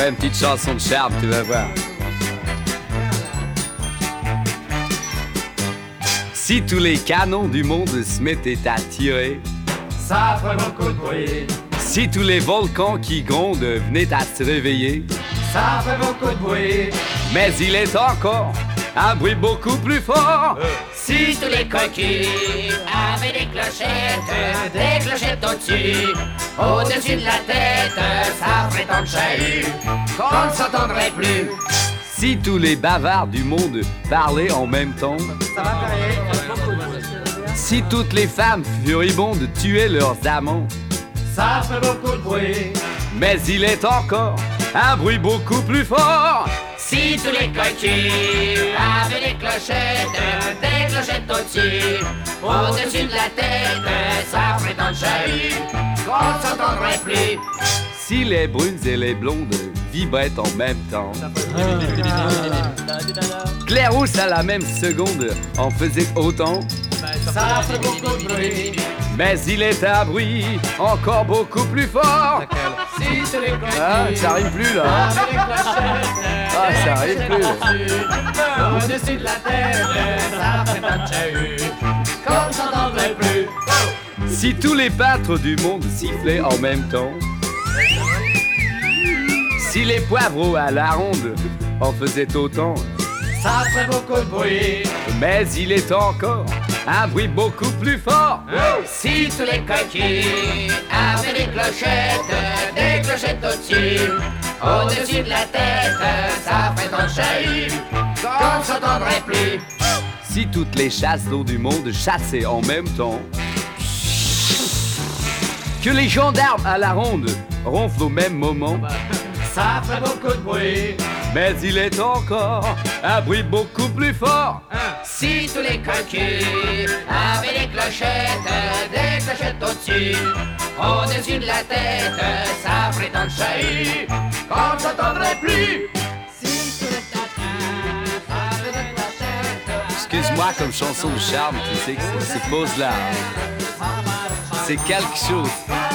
Ouais, une petite chanson de charme, tu vas voir. Si tous les canons du monde se mettaient à tirer, ça ferait beaucoup de bruit. Si tous les volcans qui grondent venaient à se réveiller, ça fait beaucoup de bruit. Mais il est encore un bruit beaucoup plus fort. Si tous les coquilles avaient des clochettes au-dessus, au-dessus de la tête, ça ferait tant de chahut qu'on ne s'entendrait plus. Si tous les bavards du monde parlaient en même temps, Ça va si toutes les femmes furibondes tuaient leurs amants, ça fait beaucoup de bruit. mais il est encore un bruit beaucoup plus fort. Si tous les coquilles avaient des clochettes au-dessus, au-dessus de la tête, ça ferait tant de chahut qu'on ne s'entendrait plus. Si les brunes et les blondes vibraient en même temps, Claire Rousse à la même seconde en faisait autant, Ça fait beaucoup de bruit. mais il est un bruit encore beaucoup plus fort. Si tous les coquilles Ah, ça rime plus là, hein. avaient des clochettes, Ah, ça arrive plus. au-dessus de la tête, ça fait tant de chahut qu'on ne s'entendrait plus. Si tous les pâtres du monde sifflaient en même temps, si les poivreaux à la ronde en faisaient autant, Ça ferait beaucoup de bruit. mais il est encore un bruit beaucoup plus fort. Si tous les coquilles avaient des clochettes au-dessus, au-dessus de la tête, ça ferait tant de chahut qu'on ne s'entendrait plus. Si toutes les chasses d'eau du monde chassaient en même temps, que les gendarmes à la ronde ronflent au même moment, Ça ferait beaucoup de bruit. mais il est encore un bruit beaucoup plus fort. Si tous les coquilles avaient des clochettes au-dessus, au-dessus de la tête, ça ferait tant de chahut qu'on ne s'entendrait plus. Si tous les coquilles avaient des clochettes, Excuse-moi, comme chanson de charme, tu sais que c'est pause là. C'est quelque chose.